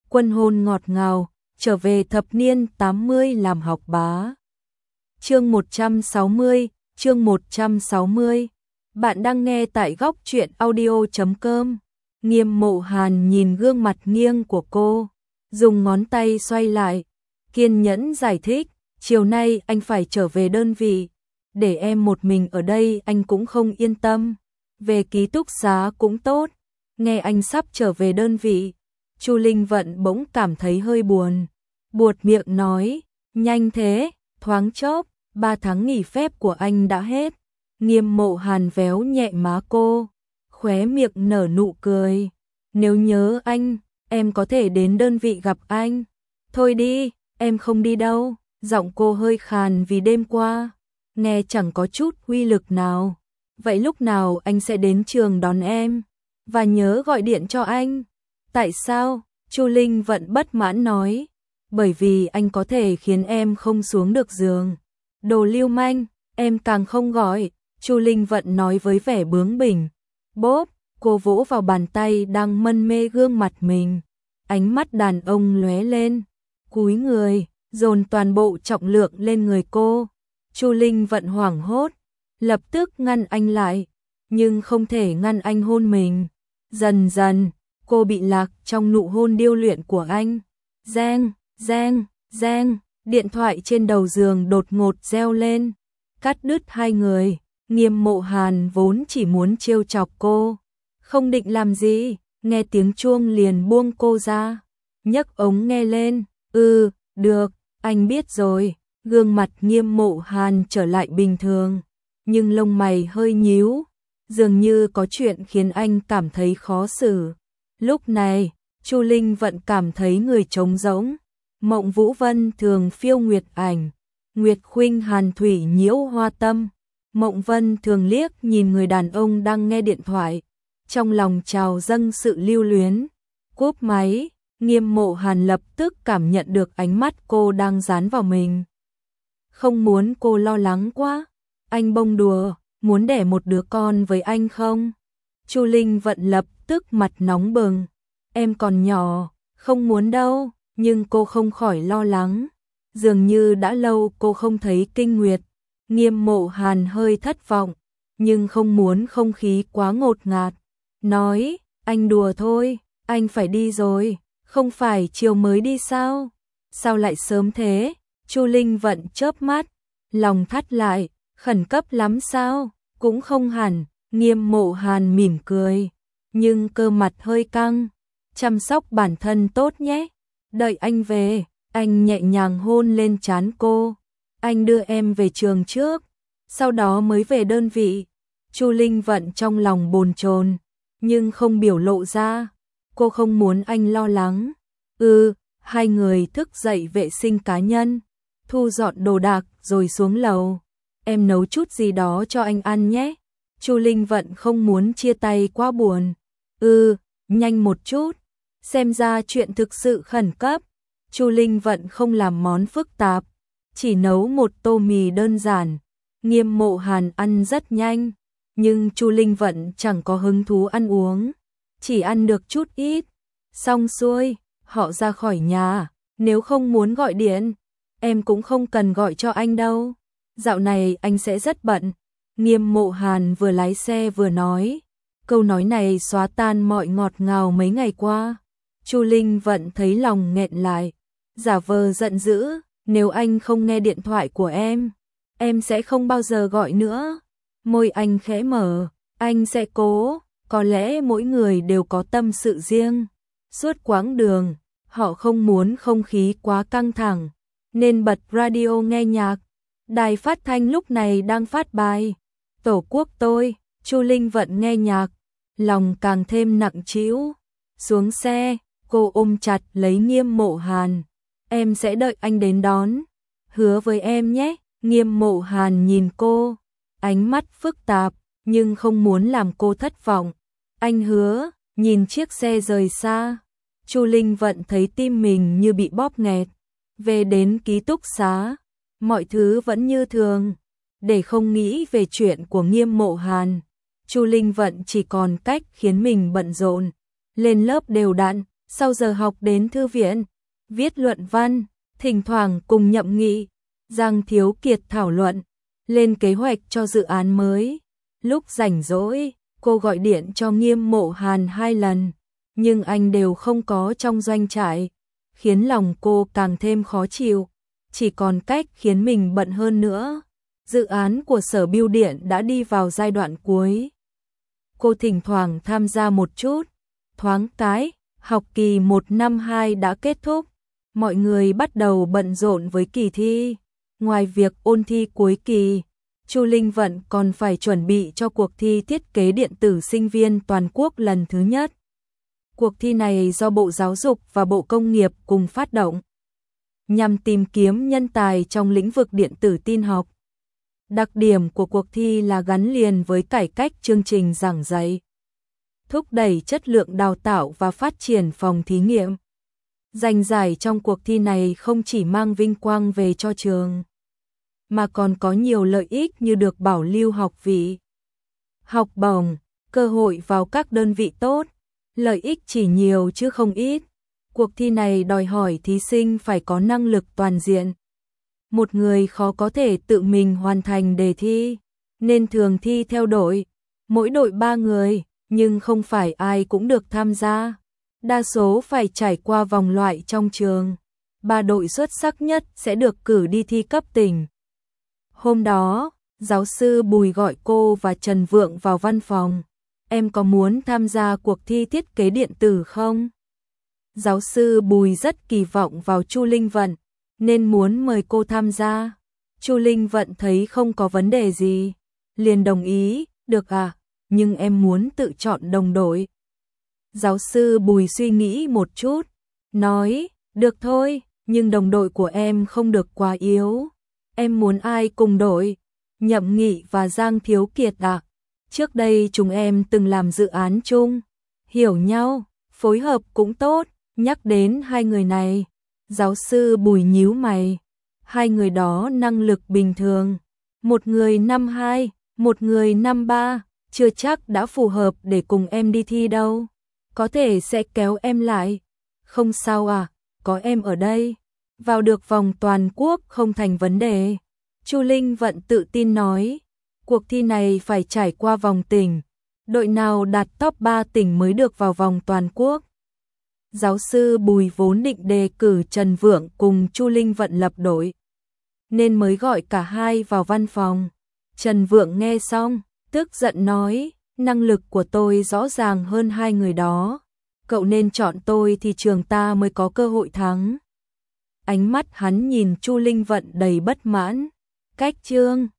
Quân hôn ngọt ngào, trở về thập niên 80 làm học bá. Chương 160, chương 160. Bạn đang nghe tại góc truyện audio.com. Nghiêm Mộ Hàn nhìn gương mặt nghiêng của cô, dùng ngón tay xoay lại, kiên nhẫn giải thích, chiều nay anh phải trở về đơn vị, để em một mình ở đây anh cũng không yên tâm, về ký túc xá cũng tốt. Nghe anh sắp trở về đơn vị, Chu Linh Vận bỗng cảm thấy hơi buồn, buột miệng nói, nhanh thế, thoáng chốc, 3 tháng nghỉ phép của anh đã hết. Nghiêm Mộ Hàn véo nhẹ má cô, khóe miệng nở nụ cười, nếu nhớ anh, em có thể đến đơn vị gặp anh. Thôi đi, em không đi đâu. Giọng cô hơi khàn vì đêm qua, nghe chẳng có chút uy lực nào. Vậy lúc nào anh sẽ đến trường đón em? Và nhớ gọi điện cho anh. Tại sao? Chu Linh Vận bất mãn nói. Bởi vì anh có thể khiến em không xuống được giường. Đồ lưu manh, em càng không gọi. Chu Linh Vận nói với vẻ bướng bỉnh. Bốp, cô vỗ vào bàn tay đang mân mê gương mặt mình. Ánh mắt đàn ông lóe lên, cúi người, dồn toàn bộ trọng lượng lên người cô. Chu Linh Vận hoảng hốt, lập tức ngăn anh lại, nhưng không thể ngăn anh hôn mình. Dần dần, cô bị lạc trong nụ hôn điêu luyện của anh. Reng, reng, reng, điện thoại trên đầu giường đột ngột reo lên, cắt đứt hai người. Nghiêm Mộ Hàn vốn chỉ muốn trêu chọc cô, không định làm gì, nghe tiếng chuông liền buông cô ra, nhấc ống nghe lên. Được, anh biết rồi. Gương mặt Nghiêm Mộ Hàn trở lại bình thường, nhưng lông mày hơi nhíu, dường như có chuyện khiến anh cảm thấy khó xử. Lúc này, Chu Linh Vận cảm thấy người trống rỗng. Mộng Vũ Vân thường phiêu nguyệt ảnh, Nguyệt Khuynh hàn thủy nhiễu hoa tâm. Mộng Vân thường liếc nhìn người đàn ông đang nghe điện thoại, trong lòng trào dâng sự lưu luyến. Cúp máy, Nghiêm Mộ Hàn lập tức cảm nhận được ánh mắt cô đang dán vào mình. Không muốn cô lo lắng quá. Anh bông đùa, muốn đẻ một đứa con với anh không? Chu Linh Vận lập tức mặt nóng bừng. Em còn nhỏ, không muốn đâu, nhưng cô không khỏi lo lắng. Dường như đã lâu cô không thấy kinh nguyệt. Nghiêm Mộ Hàn hơi thất vọng, nhưng không muốn không khí quá ngột ngạt. Nói, anh đùa thôi, anh phải đi rồi, không phải chiều mới đi sao? Sao lại sớm thế? Chu Linh Vận chớp mắt, lòng thắt lại, khẩn cấp lắm sao? Cũng không hẳn. Nghiêm Mộ Hàn mỉm cười, nhưng cơ mặt hơi căng. Chăm sóc bản thân tốt nhé. Đợi anh về, anh nhẹ nhàng hôn lên trán cô. Anh đưa em về trường trước, sau đó mới về đơn vị. Chu Linh Vận trong lòng bồn chồn, nhưng không biểu lộ ra. Cô không muốn anh lo lắng. Hai người thức dậy vệ sinh cá nhân, thu dọn đồ đạc rồi xuống lầu. Em nấu chút gì đó cho anh ăn nhé. Chu Linh Vận không muốn chia tay quá buồn. Nhanh một chút. Xem ra chuyện thực sự khẩn cấp. Chu Linh Vận không làm món phức tạp, chỉ nấu một tô mì đơn giản. Nghiêm Mộ Hàn ăn rất nhanh, nhưng Chu Linh Vận chẳng có hứng thú ăn uống, chỉ ăn được chút ít. Xong xuôi, họ ra khỏi nhà. Nếu không muốn gọi điện, em cũng không cần gọi cho anh đâu. Dạo này anh sẽ rất bận. Nghiêm Mộ Hàn vừa lái xe vừa nói. Câu nói này xóa tan mọi ngọt ngào mấy ngày qua. Chu Linh Vận thấy lòng nghẹn lại, giả vờ giận dữ. Nếu anh không nghe điện thoại của em sẽ không bao giờ gọi nữa. Môi anh khẽ mở, anh sẽ cố. Có lẽ mỗi người đều có tâm sự riêng. Suốt quãng đường, họ không muốn không khí quá căng thẳng, nên bật radio nghe nhạc. Đài phát thanh lúc này đang phát bài Tổ quốc tôi. Chu Linh Vận nghe nhạc, lòng càng thêm nặng trĩu. Xuống xe, cô ôm chặt lấy Nghiêm Mộ Hàn. Em sẽ đợi anh đến đón. Hứa với em nhé. Nghiêm Mộ Hàn nhìn cô, ánh mắt phức tạp, nhưng không muốn làm cô thất vọng. Anh hứa. Nhìn chiếc xe rời xa, Chu Linh Vận thấy tim mình như bị bóp nghẹt. Về đến ký túc xá, mọi thứ vẫn như thường. Để không nghĩ về chuyện của Nghiêm Mộ Hàn, Chu Linh Vận chỉ còn cách khiến mình bận rộn, lên lớp đều đặn, sau giờ học đến thư viện, viết luận văn, thỉnh thoảng cùng Nhậm Nghị, Giang Thiếu Kiệt thảo luận, lên kế hoạch cho dự án mới. Lúc rảnh rỗi, cô gọi điện cho Nghiêm Mộ Hàn 2 lần, nhưng anh đều không có trong doanh trại, khiến lòng cô càng thêm khó chịu, chỉ còn cách khiến mình bận hơn nữa. Dự án của Sở Bưu điện đã đi vào giai đoạn cuối. Cô thỉnh thoảng tham gia một chút, thoáng cái, học kỳ 1 năm 2 đã kết thúc, mọi người bắt đầu bận rộn với kỳ thi. Ngoài việc ôn thi cuối kỳ, Chu Linh Vận còn phải chuẩn bị cho cuộc thi thiết kế điện tử sinh viên toàn quốc lần thứ nhất. Cuộc thi này do Bộ Giáo dục và Bộ Công nghiệp cùng phát động, nhằm tìm kiếm nhân tài trong lĩnh vực điện tử tin học. Đặc điểm của cuộc thi là gắn liền với cải cách chương trình giảng dạy, thúc đẩy chất lượng đào tạo và phát triển phòng thí nghiệm. Giành giải trong cuộc thi này không chỉ mang vinh quang về cho trường, mà còn có nhiều lợi ích như được bảo lưu học vị, học bổng, cơ hội vào các đơn vị tốt. Lợi ích chỉ nhiều chứ không ít. Cuộc thi này đòi hỏi thí sinh phải có năng lực toàn diện. Một người khó có thể tự mình hoàn thành đề thi, nên thường thi theo đội, mỗi đội 3 người, nhưng không phải ai cũng được tham gia. Đa số phải trải qua vòng loại trong trường. 3 đội xuất sắc nhất sẽ được cử đi thi cấp tỉnh. Hôm đó, giáo sư Bùi gọi cô và Trần Vượng vào văn phòng. Em có muốn tham gia cuộc thi thiết kế điện tử không? Giáo sư Bùi rất kỳ vọng vào Chu Linh Vận, nên muốn mời cô tham gia. Chu Linh Vận thấy không có vấn đề gì, liền đồng ý, được à, nhưng em muốn tự chọn đồng đội. Giáo sư Bùi suy nghĩ một chút, nói, được thôi, nhưng đồng đội của em không được quá yếu. Em muốn ai cùng đội? Nhậm Nghị và Giang Thiếu Kiệt à? Trước đây chúng em từng làm dự án chung, hiểu nhau, phối hợp cũng tốt. Nhắc đến hai người này, giáo sư Bùi nhíu mày. Hai người đó năng lực bình thường, một người năm 2, một người năm 3, chưa chắc đã phù hợp để cùng em đi thi đâu. Có thể sẽ kéo em lại. Không sao à, có em ở đây, vào được vòng toàn quốc không thành vấn đề. Chu Linh Vận tự tin nói, cuộc thi này phải trải qua vòng tỉnh, đội nào đạt top 3 tỉnh mới được vào vòng toàn quốc. Giáo sư Bùi vốn định đề cử Trần Vượng cùng Chu Linh Vận lập đội, nên mới gọi cả hai vào văn phòng. Trần Vượng nghe xong, tức giận nói, năng lực của tôi rõ ràng hơn hai người đó. Cậu nên chọn tôi thì trường ta mới có cơ hội thắng. Ánh mắt hắn nhìn Chu Linh Vận đầy bất mãn. Cách chương